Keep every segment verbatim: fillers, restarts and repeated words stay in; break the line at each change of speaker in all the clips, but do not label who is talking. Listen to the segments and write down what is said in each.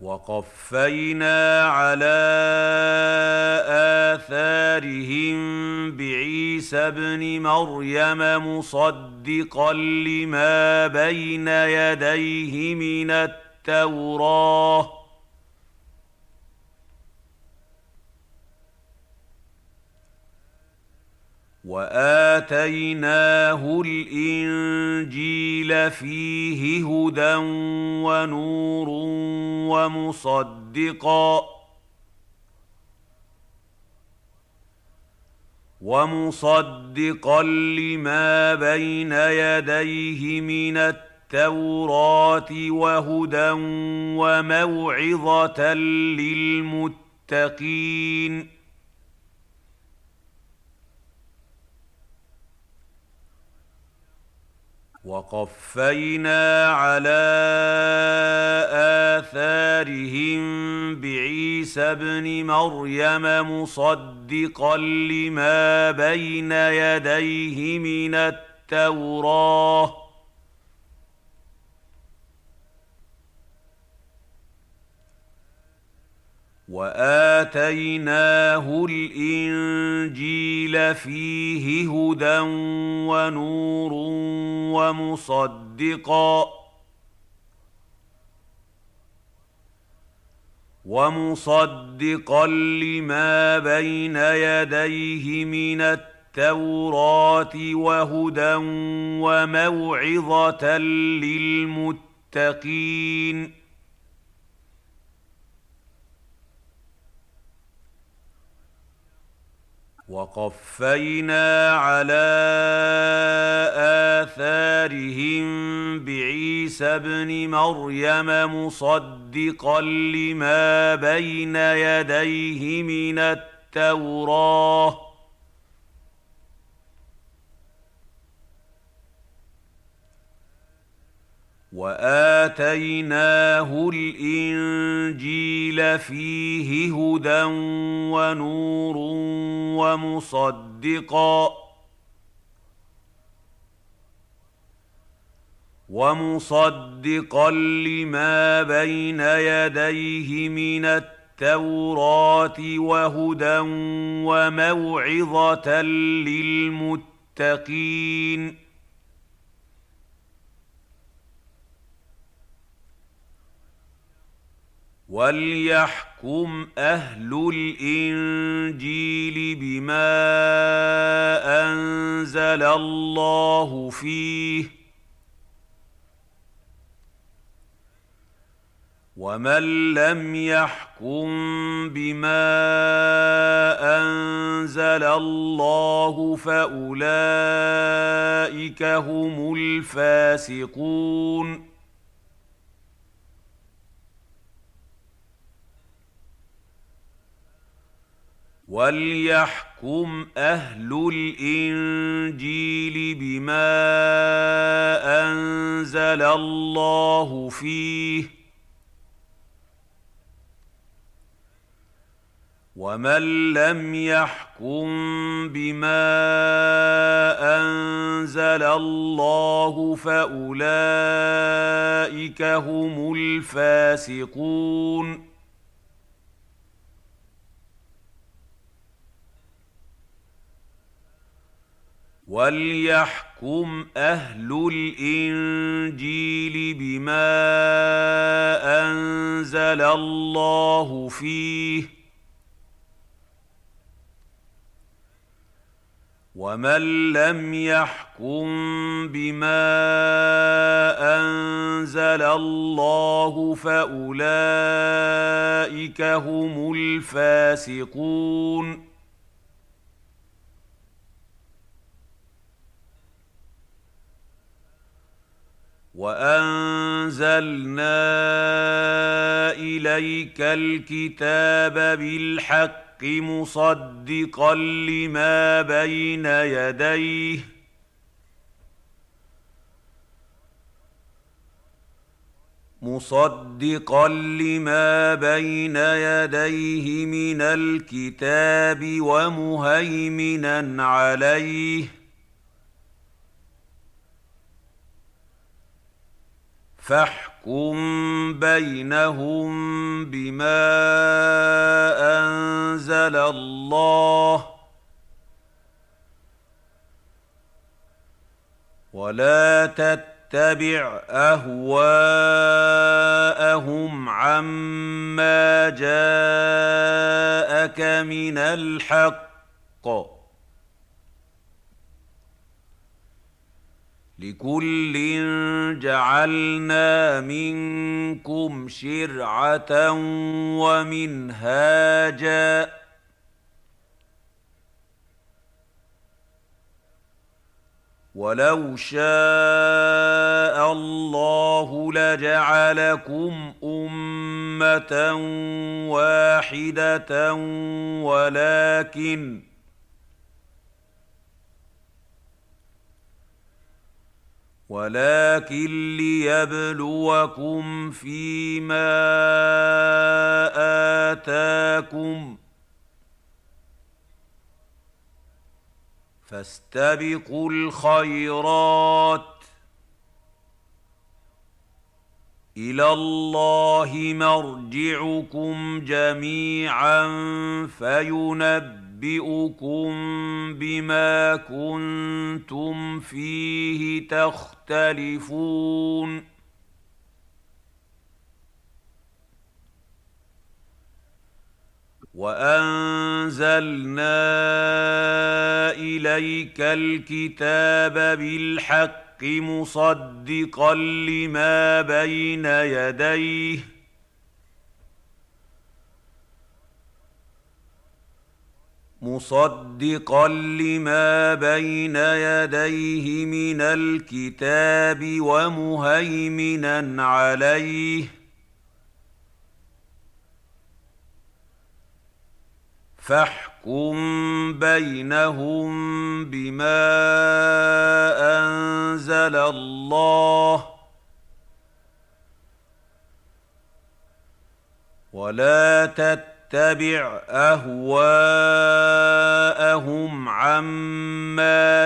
وقفينا على آثارهم بعيسى ابن مريم مصدقا لما بين يديه من التوراة وآتيناه الإنجيل فيه هدى ونور ومصدقا ومصدقا لما بين يديه من التوراة وهدى وموعظة للمتقين. وقفينا على آثارهم بعيسى ابن مريم مصدقا لما بين يديه من التوراة وآتيناه الإنجيل فيه هدى ونور ومصدقا ومصدقا لما بين يديه من التوراة وهدى وموعظة للمتقين. وقفينا على آثارهم بعيسى ابن مريم مصدقا لما بين يديه من التوراة وآتيناه الإنجيل فيه هدى ونور ومصدقا ومصدقا لما بين يديه من التوراة وهدى وموعظة للمتقين. وليحكم أهل الإنجيل بما أنزل الله فيه ومن لم يحكم بما أنزل الله فأولئك هم الفاسقون. وليحكم أهل الإنجيل بما أنزل الله فيه ومن لم يحكم بما أنزل الله فأولئك هم الفاسقون. وليحكم أهل الإنجيل بما أنزل الله فيه ومن لم يحكم بما أنزل الله فأولئك هم الفاسقون. وأنزلنا إليك الكتاب بالحق مصدقا لما بين يديه مصدقا لما بين يديه من الكتاب ومهيمنا عليه فاحكم فاحكم بينهم بما أنزل الله ولا تتبع أهواءهم عما جاءك من الحق لكل جعلنا منكم شرعة ومنهاجا ولو شاء الله لجعلكم أمة واحدة ولكن ولكن ليبلوكم فيما آتاكم فاستبقوا الخيرات إلى الله مرجعكم جميعا فينبئكم بما كنتم فيه تختلفون وأنزلنا إليك الكتاب بالحق مصدقا لما بين يديه مصدقا لما بين يديه من الكتاب ومهيمنا عليه فاحكم بينهم بما أنزل الله ولا تتبع أهواءهم عما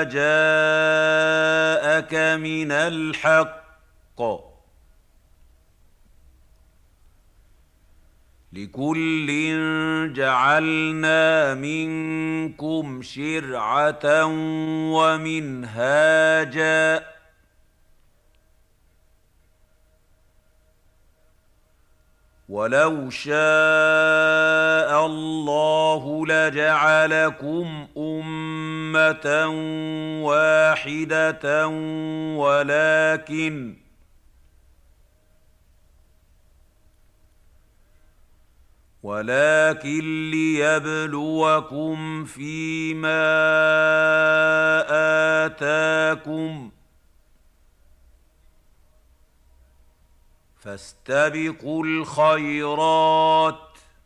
جاءك من الحق لكل جعلنا منكم شرعة ومنهاجا ولو شاء الله لجعلكم أمة واحدة ولكن ولكن ليبلوكم فيما آتاكم فاستبقوا الخيرات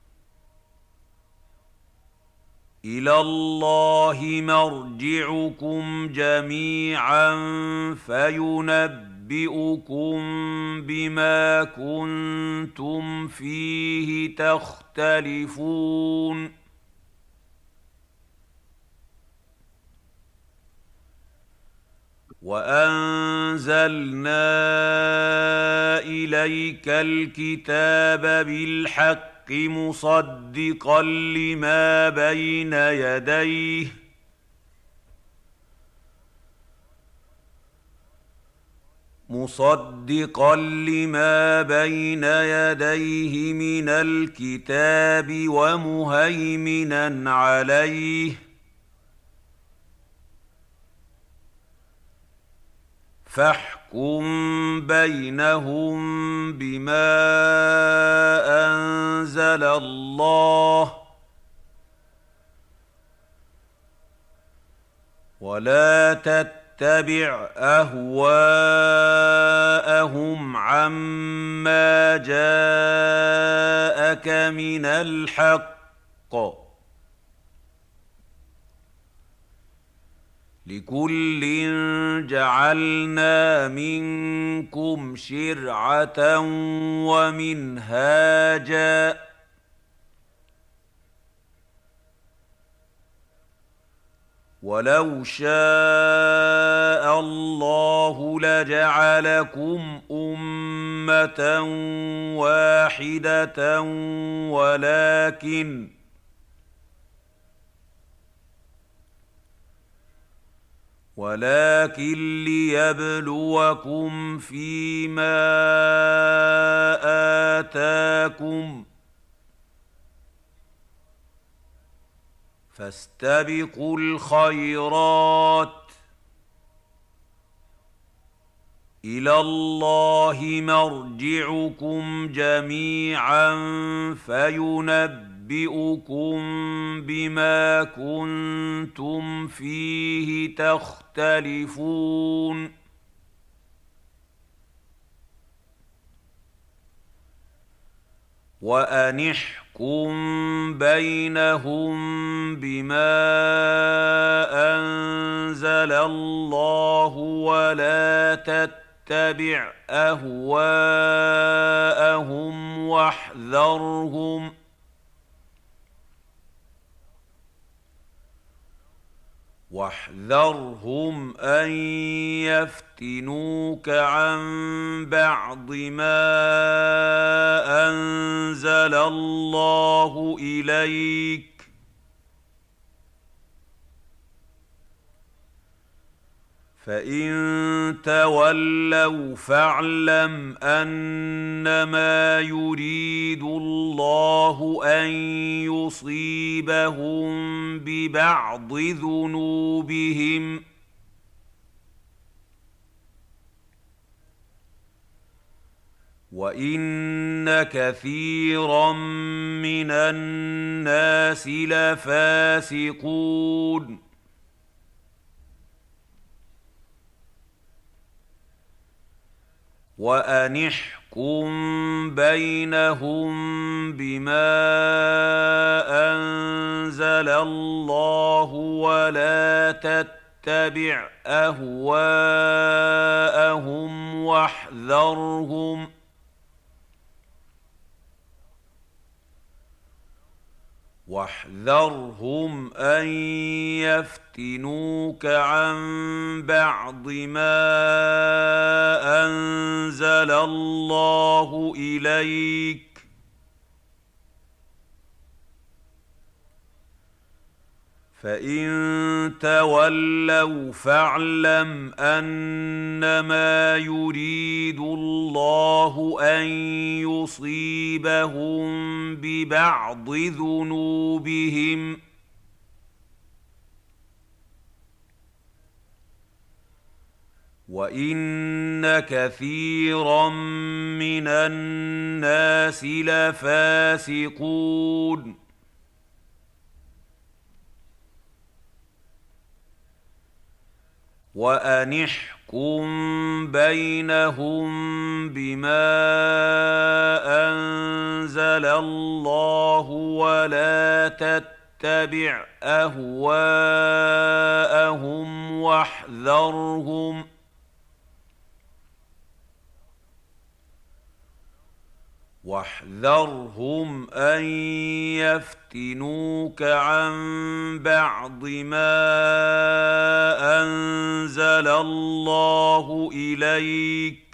إلى الله مرجعكم جميعا فينبئكم بما كنتم فيه تختلفون وأنزلنا إليك الكتاب بالحق مصدقا لما بين يديه مصدقا لما بين يديه من الكتاب ومهيمنا عليه فاحكم بينهم بما أنزل الله ولا تتبع أهواءهم عما جاءك من الحق لكل جعلنا منكم شرعة ومنهاجا ولو شاء الله لجعلكم أمة أمة واحدة ولكن ولكن ليبلوكم فيما آتاكم فاستبقوا الخيرات إلى الله مرجعكم جميعا فينبئكم بما كنتم فيه تختلفون وأن احكم بينهم بما أنزل الله ولا تتبع أهواءهم واحذرهم واحذرهم أن يفتنوك عن بعض ما أنزل الله إليك فإن تولوا فاعلم أنما يريد الله أن يصيبهم ببعض ذنوبهم وإن كثيرا من الناس لفاسقون وأن احكم بينهم بما أنزل الله ولا تتبع أهواءهم واحذرهم واحذرهم أن يفتنوك عن بعض ما أنزل الله إليك فإن تولوا فاعلم أنما يريد الله أن يصيبهم ببعض ذنوبهم وإن كثيرا من الناس لفاسقون وأن احكم بينهم بما أنزل الله ولا تتبع أهواءهم واحذرهم واحذرهم أن يفتنوك عن بعض ما أنزل الله إليك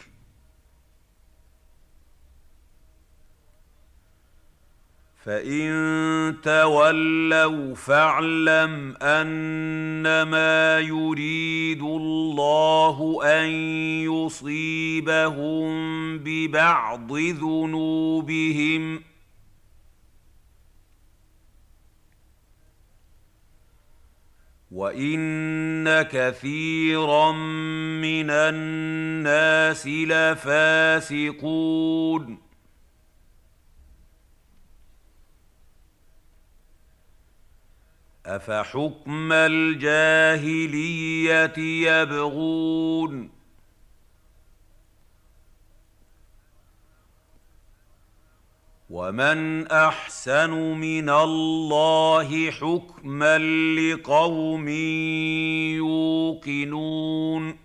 فإن تولوا فاعلم أنما يريد الله أن يصيبهم ببعض ذنوبهم وإن كثيرا من الناس لفاسقون أفحكم الجاهلية يبغون ومن أحسن من الله حكما لقوم يوقنون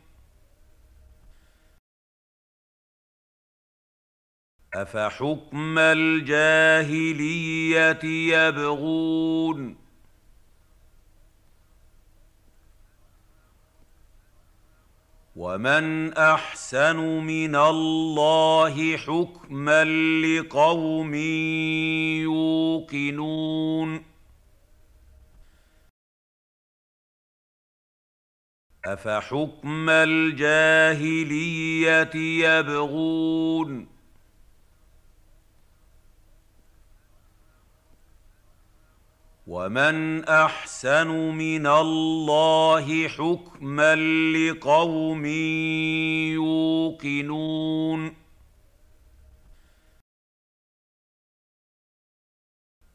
أفحكم الجاهلية يبغون ومن احسن من الله حكما لقوم يوقنون افحكم الجاهليه يبغون ومن احسن من الله حكما لقوم يوقنون